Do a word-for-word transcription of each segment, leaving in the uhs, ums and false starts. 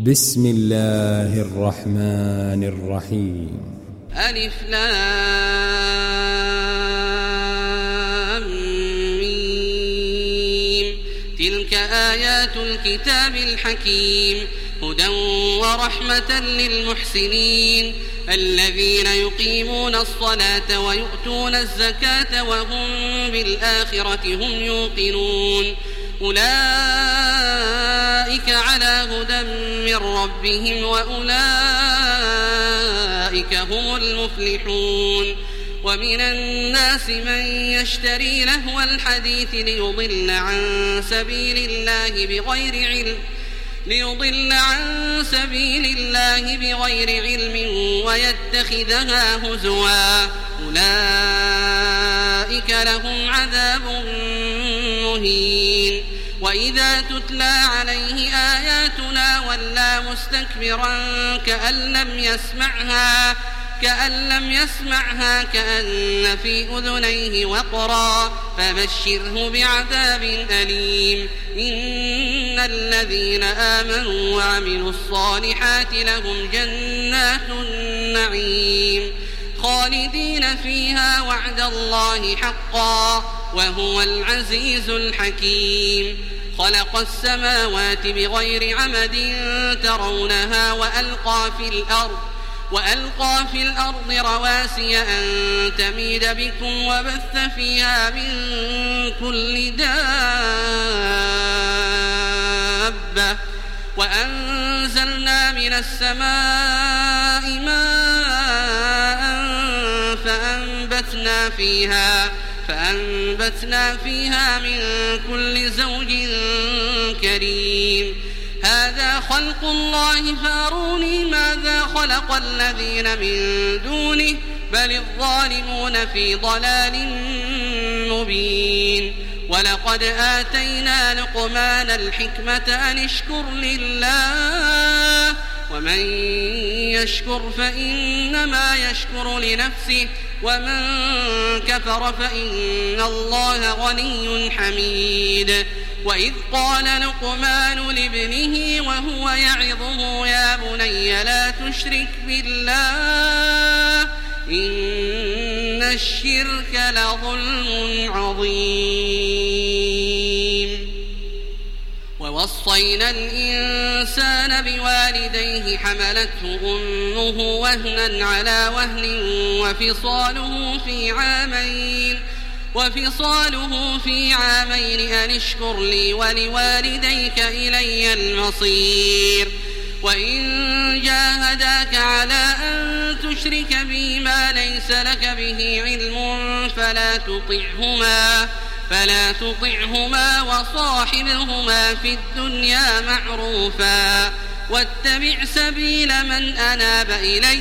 بسم الله الرحمن الرحيم. ألف لام ميم. تلك آيات الكتاب الحكيم هدى ورحمة للمحسنين الذين يقيمون الصلاة ويؤتون الزكاة وهم بالآخرة هم يوقنون أولئك على هدى من ربهم وأولئك هم المفلحون. ومن الناس من يشتري لهو الحديث ليضل عن سبيل الله بغير علم ليضل عن سبيل الله بغير علم ويتخذها هزوا أولئك لهم عذاب مهين. وإذا تتلى عليه آياتنا ولى مستكبرا كأن لم يسمعها كأن لم يسمعها كأن في أذنيه وقرا فبشره بعذاب أليم. إن الذين آمنوا وعملوا الصالحات لهم جنات النعيم خالدين فيها وعد الله حقا وهو العزيز الحكيم. خلق السماوات بغير عمد ترونها وألقى في الأرض وألقى في الأرض رواسي أن تميد بكم وبث فيها من كل دابة وأنزلنا من السماء ماء فأنبتنا فيها فأنبتنا فيها من كل زوج كريم. هذا خلق الله فاروني ماذا خلق الذين من دونه بل الظالمون في ضلال مبين. ولقد آتينا لقمان الحكمة أن اشكر لله ومن يشكر فإنما يشكر لنفسه ومن كفر فإن الله غني حميد. وإذ قال لقمان لابنه وهو يعظه يا بني لا تشرك بالله إن الشرك لظلم عظيم. ووصينا الإنسان بوالديه حملته أمه وهنا على وهن وفصاله في عامين وفصاله في عامين أن اشكر لي ولوالديك إلي المصير. وإن جاهداك على أن تشرك بي ما ليس لك به علم فلا تطعهما فلا تطعهما وصاحبهما في الدنيا معروفا واتبع سبيل من أناب إلي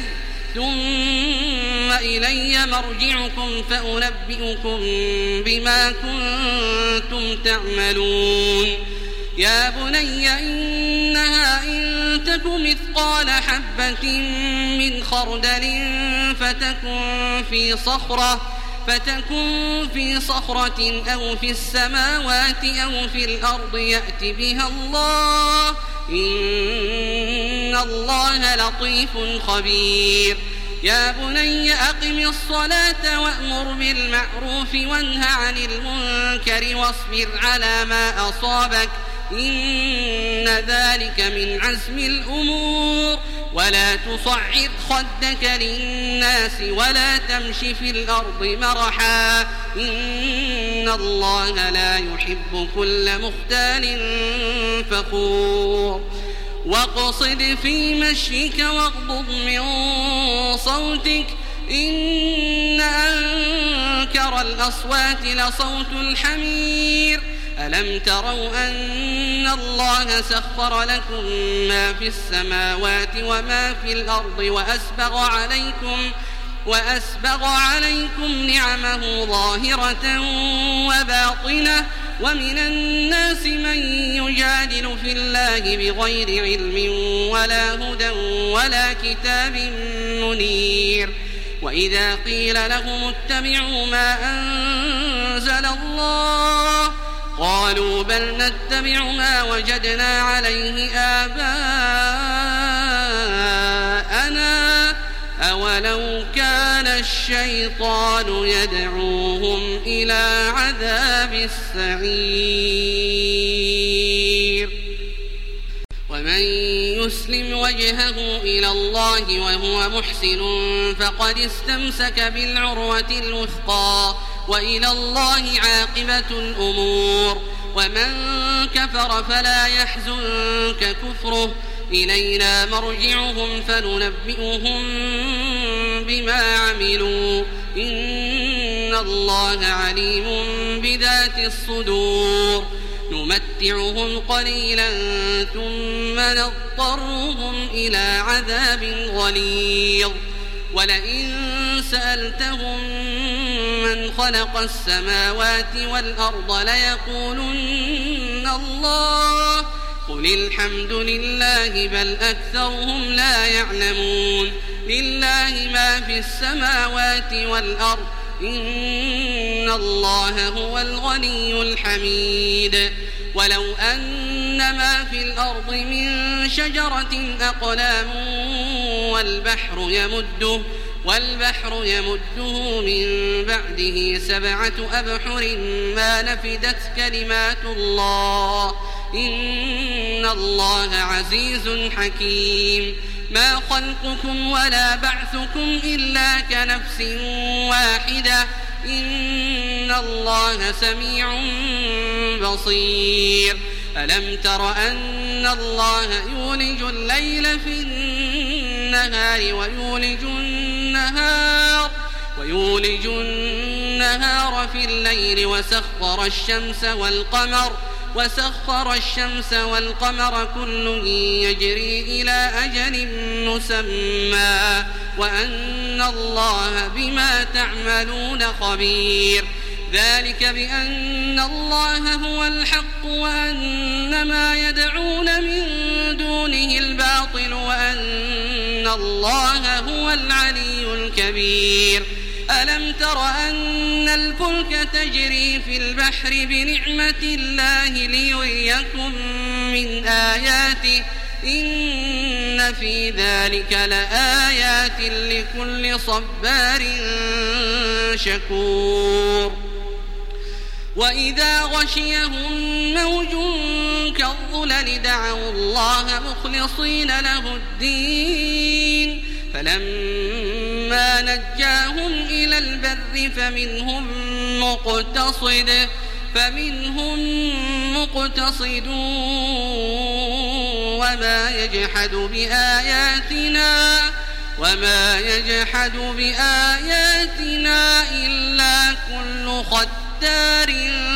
ثم إلي مرجعكم فأنبئكم بما كنتم تعملون. يا بني إنها إن تك مثقال حبة من خردل فتكن في صخرة فتكن في صخرة أو في السماوات أو في الأرض يأت بها الله إن الله لطيف خبير. يا بني أقم الصلاة وأمر بالمعروف وانه عن المنكر واصبر على ما أصابك إن ذلك من عزم الأمور. ولا تصعد خدك للناس ولا تمش في الأرض مرحا إن الله لا يحب كل مختال فخور. واقصد في مشيك واغضض من صوتك إن أنكر الأصوات لصوت الحمير. ألم تروا أن الله سخر لكم ما في السماوات وما في الأرض وأسبغ عليكم وأسبغ عليكم نعمه ظاهرة وباطنة ومن الناس من يجادل في الله بغير علم ولا هدى ولا كتاب منير. وإذا قيل لهم اتبعوا ما أنزل الله قالوا بل نتبع ما وجدنا عليه آباءنا ولو كان الشيطان يدعوهم إلى عذاب السعير. ومن يسلم وجهه إلى الله وهو محسن فقد استمسك بالعروة الوثقى وإلى الله عاقبة الأمور. ومن كفر فلا يحزنك كفره إلينا مرجعهم فننبئهم بما عملوا إن الله عليم بذات الصدور. نمتعهم قليلا ثم نضطرهم إلى عذاب غليظ. ولئن سألتهم من خلق السماوات والأرض ليقولن الله قل الحمد لله بل أكثرهم لا يعلمون. لله ما في السماوات والأرض إن الله هو الغني الحميد. ولو أن ما في الأرض من شجرة أقلام والبحر يمده والبحر يمده من بعده سبعة أبحر ما نفدت كلمات الله إن الله عزيز حكيم. ما خلقكم ولا بعثكم إلا كنفس واحدة إن الله سميع بصير. ألم تر أن الله يولج الليل في النهار ويولج النهار ويولج النهار في الليل وسخر الشمس والقمر وسخر الشمس والقمر كل يجري إلى أجل مسمى وأن الله بما تعملون خبير. ذلك بأن الله هو الحق وأن ما يدعون من دونه الباطل وأن الله هو العلي الكبير. ألم تر أن الفلك تجري في البحر بنعمة الله ليريكم من آياته إن في ذلك لآيات لكل صبار شكور. وإذا غشيهم موج كالظلل دعوا الله مخلصين له الدين فلما نجاهم إلى البر فمنهم مقتصد فمنهم مقتصد وما يجحد بآياتنا وما يجحد بآياتنا إلا كل ختار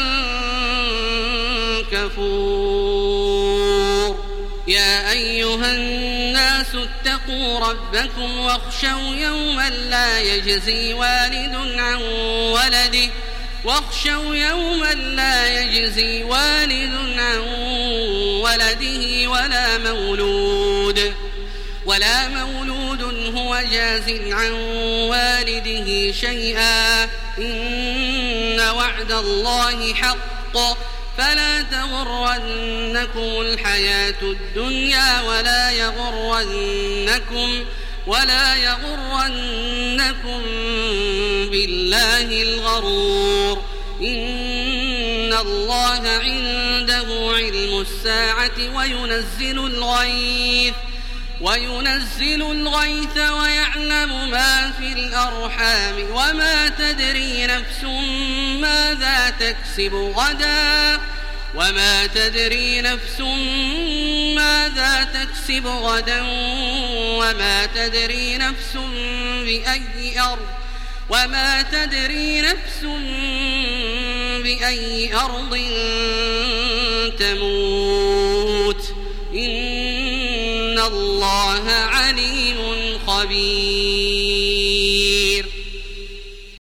كفور. يا أيها الناس اتقوا ربكم واخشوا يوما لا يجزي والد عن ولده واخشوا يوما لا يجزي والد عن ولده ولا مولود ولا مولود هو جاز عن والده شيئا إن وعد الله حق فلا تغرنكم الحياة الدنيا ولا يغرنكم ولا يغرنكم بالله الغرور. إن الله عنده علم الساعة وينزل الغيث وينزل الغيث ويعلم ما في الأرحام وما تدري نفس ماذا تكسب غدا وما تدري نفس ماذا تكسب غدا وما تدري نفس بأي أرض وما تدري نفس بأي أرض تموت إن الله عليم خبير.